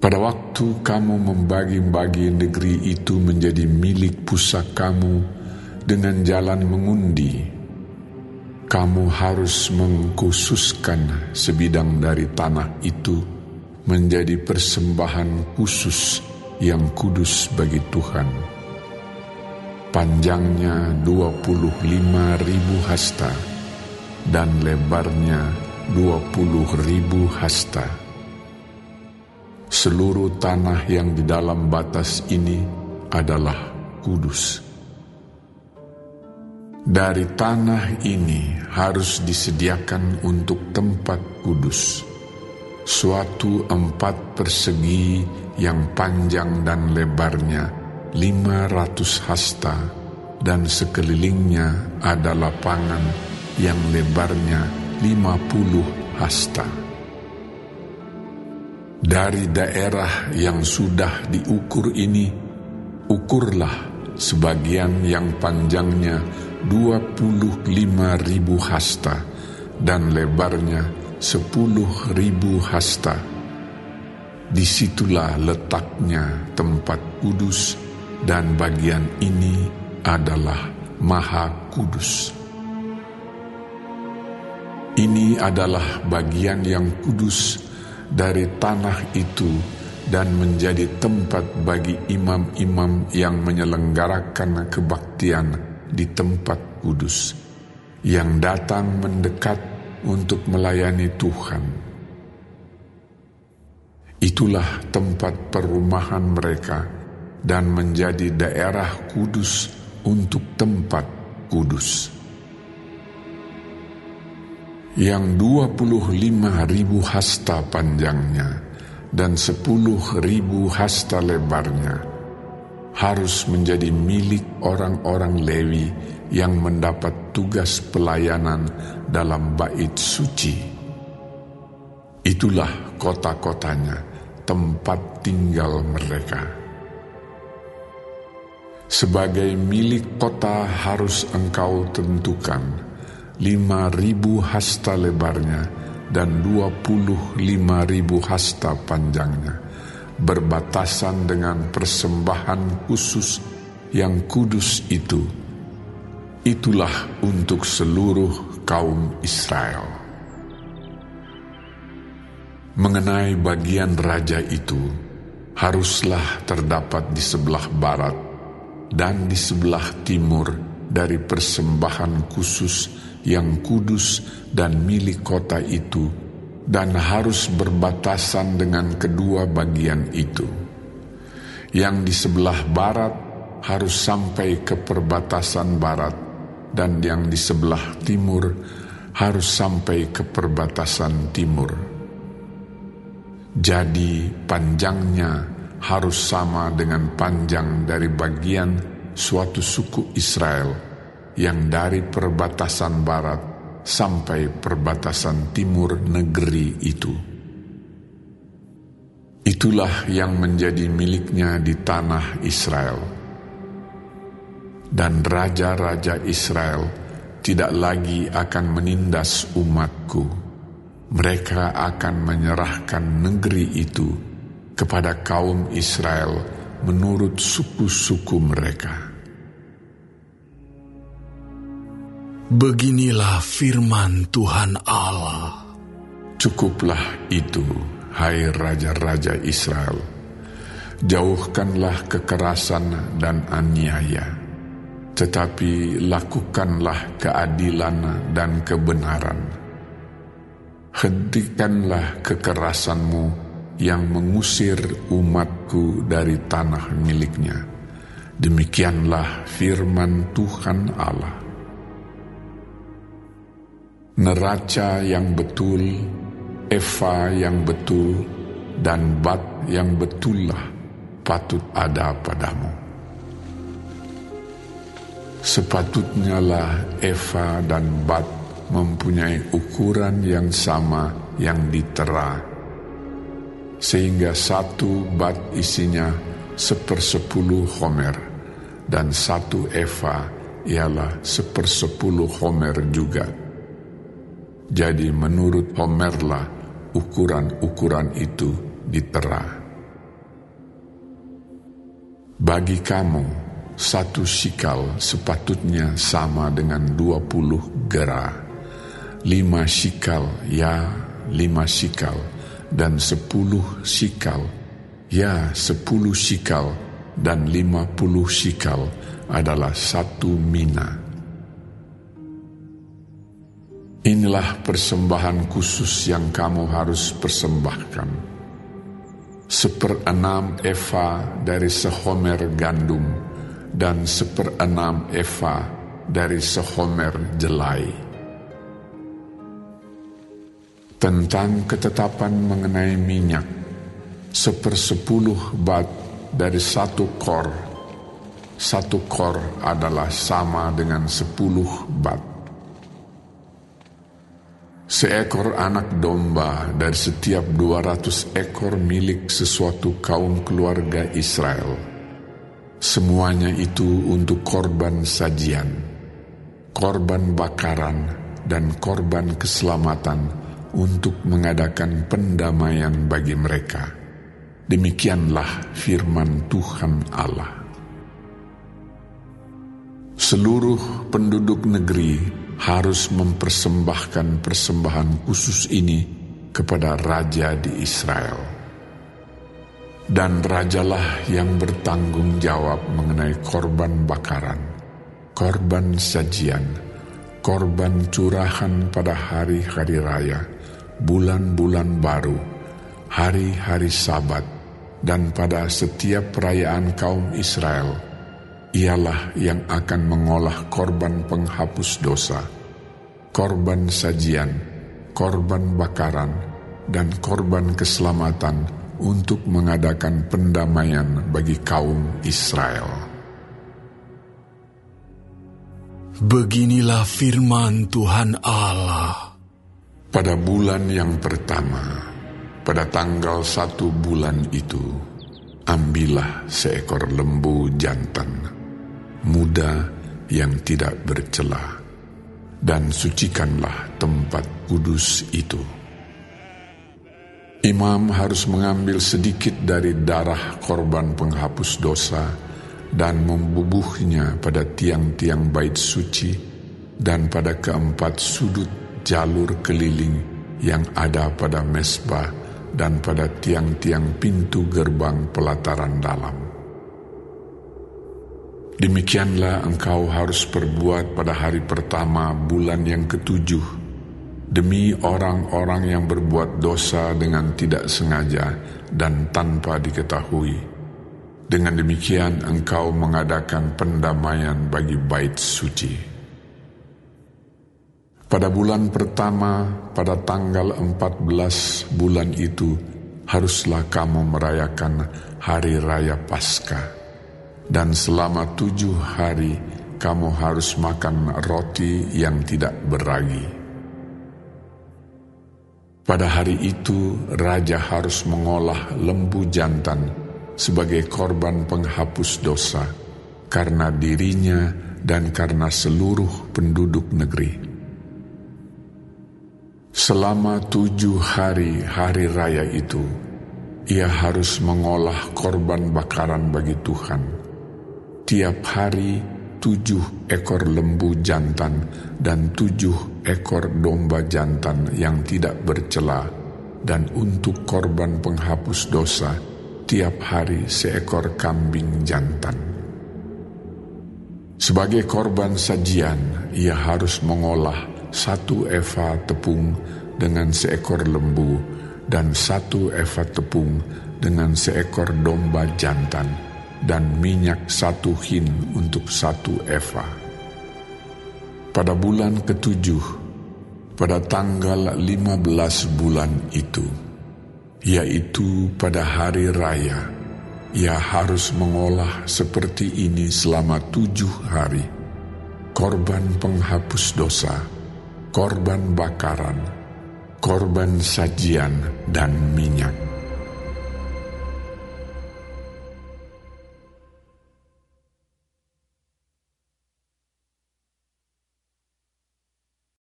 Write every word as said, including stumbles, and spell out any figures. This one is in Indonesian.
Pada waktu kamu membagi-bagi negeri itu menjadi milik pusakamu dengan jalan mengundi, kamu harus mengkhususkan sebidang dari tanah itu menjadi persembahan khusus yang kudus bagi Tuhan. Panjangnya dua puluh lima ribu hasta dan lebarnya dua puluh ribu hasta. Seluruh tanah yang di dalam batas ini adalah kudus. Dari tanah ini harus disediakan untuk tempat kudus suatu empat persegi yang panjang dan lebarnya lima ratus hasta, dan sekelilingnya ada lapangan yang lebarnya lima puluh hasta. Dari daerah yang sudah diukur ini, ukurlah sebagian yang panjangnya dua puluh lima ribu hasta dan lebarnya sepuluh ribu hasta. Disitulah letaknya tempat kudus, dan bagian ini adalah Maha Kudus. Ini adalah bagian yang kudus dari tanah itu dan menjadi tempat bagi imam-imam yang menyelenggarakan kebaktian di tempat kudus, yang datang mendekat untuk melayani Tuhan. Itulah tempat perumahan mereka dan menjadi daerah kudus untuk tempat kudus. Yang dua puluh lima ribu hasta panjangnya dan sepuluh ribu hasta lebarnya harus menjadi milik orang-orang Lewi yang mendapat tugas pelayanan dalam bait suci. Itulah kota-kotanya, tempat tinggal mereka. Sebagai milik kota harus engkau tentukan lima ribu hasta lebarnya dan dua puluh lima ribu hasta panjangnya, berbatasan dengan persembahan khusus yang kudus itu. Itulah untuk seluruh kaum Israel. Mengenai bagian raja itu, haruslah terdapat di sebelah barat dan di sebelah timur dari persembahan khusus yang kudus dan milik kota itu, dan harus berbatasan dengan kedua bagian itu. Yang di sebelah barat harus sampai ke perbatasan barat, dan yang di sebelah timur harus sampai ke perbatasan timur. Jadi panjangnya harus sama dengan panjang dari bagian suatu suku Israel yang dari perbatasan barat sampai perbatasan timur negeri itu. Itulah yang menjadi miliknya di tanah Israel. Dan raja-raja Israel tidak lagi akan menindas umatku. Mereka akan menyerahkan negeri itu kepada kaum Israel menurut suku-suku mereka. Beginilah firman Tuhan Allah. Cukuplah itu, hai raja-raja Israel. Jauhkanlah kekerasan dan aniaya, tetapi lakukanlah keadilan dan kebenaran. Hentikanlah kekerasanmu yang mengusir umatku dari tanah miliknya. Demikianlah firman Tuhan Allah. Neraca yang betul, eva yang betul, dan bat yang betullah patut ada padamu. Sepatutnya lah eva dan bat mempunyai ukuran yang sama yang ditera, sehingga satu bat isinya sepersepuluh homer, dan satu eva ialah sepersepuluh homer juga. Jadi menurut homerlah ukuran-ukuran itu ditera. Bagi kamu, satu shikal sepatutnya sama dengan dua puluh gera, lima shikal ya lima shikal, dan sepuluh shikal ya sepuluh shikal, dan lima puluh shikal adalah satu mina. Inilah persembahan khusus yang kamu harus persembahkan. Seperenam eva dari sehomer gandum dan seperenam eva dari sehomer jelai. Tentang ketetapan mengenai minyak, sepersepuluh bat dari satu kor. Satu kor adalah sama dengan sepuluh bat. Seekor anak domba dari setiap dua ratus ekor milik sesuatu kaum keluarga Israel. Semuanya itu untuk korban sajian, korban bakaran, dan korban keselamatan untuk mengadakan pendamaian bagi mereka. Demikianlah firman Tuhan Allah. Seluruh penduduk negeri harus mempersembahkan persembahan khusus ini kepada raja di Israel. Dan rajalah yang bertanggung jawab mengenai korban bakaran, korban sajian, korban curahan pada hari-hari raya, bulan-bulan baru, hari-hari Sabat, dan pada setiap perayaan kaum Israel. Ialah yang akan mengolah korban penghapus dosa, korban sajian, korban bakaran, dan korban keselamatan untuk mengadakan pendamaian bagi kaum Israel. Beginilah firman Tuhan Allah. Pada bulan yang pertama, pada tanggal satu bulan itu, ambillah seekor lembu jantan muda yang tidak bercela, dan sucikanlah tempat kudus itu. Imam harus mengambil sedikit dari darah korban penghapus dosa dan membubuhnya pada tiang-tiang bait suci dan pada keempat sudut jalur keliling yang ada pada mezbah dan pada tiang-tiang pintu gerbang pelataran dalam. Demikianlah engkau harus perbuat pada hari pertama bulan yang ketujuh, demi orang-orang yang berbuat dosa dengan tidak sengaja dan tanpa diketahui. Dengan demikian engkau mengadakan pendamaian bagi bait suci. Pada bulan pertama, pada tanggal empat belas bulan itu, haruslah kamu merayakan hari raya Paskah. Dan selama tujuh hari kamu harus makan roti yang tidak beragi. Pada hari itu raja harus mengolah lembu jantan sebagai korban penghapus dosa karena dirinya dan karena seluruh penduduk negeri. Selama tujuh hari hari raya itu, ia harus mengolah korban bakaran bagi Tuhan. Tiap hari tujuh ekor lembu jantan dan tujuh ekor domba jantan yang tidak bercela, dan untuk korban penghapus dosa tiap hari seekor kambing jantan. Sebagai korban sajian, ia harus mengolah satu eva tepung dengan seekor lembu dan satu eva tepung dengan seekor domba jantan, dan minyak satu hin untuk satu eva. Pada bulan ketujuh, pada tanggal lima belas bulan itu, yaitu pada hari raya, ia harus mengolah seperti ini selama tujuh hari, korban penghapus dosa, korban bakaran, korban sajian, dan minyak.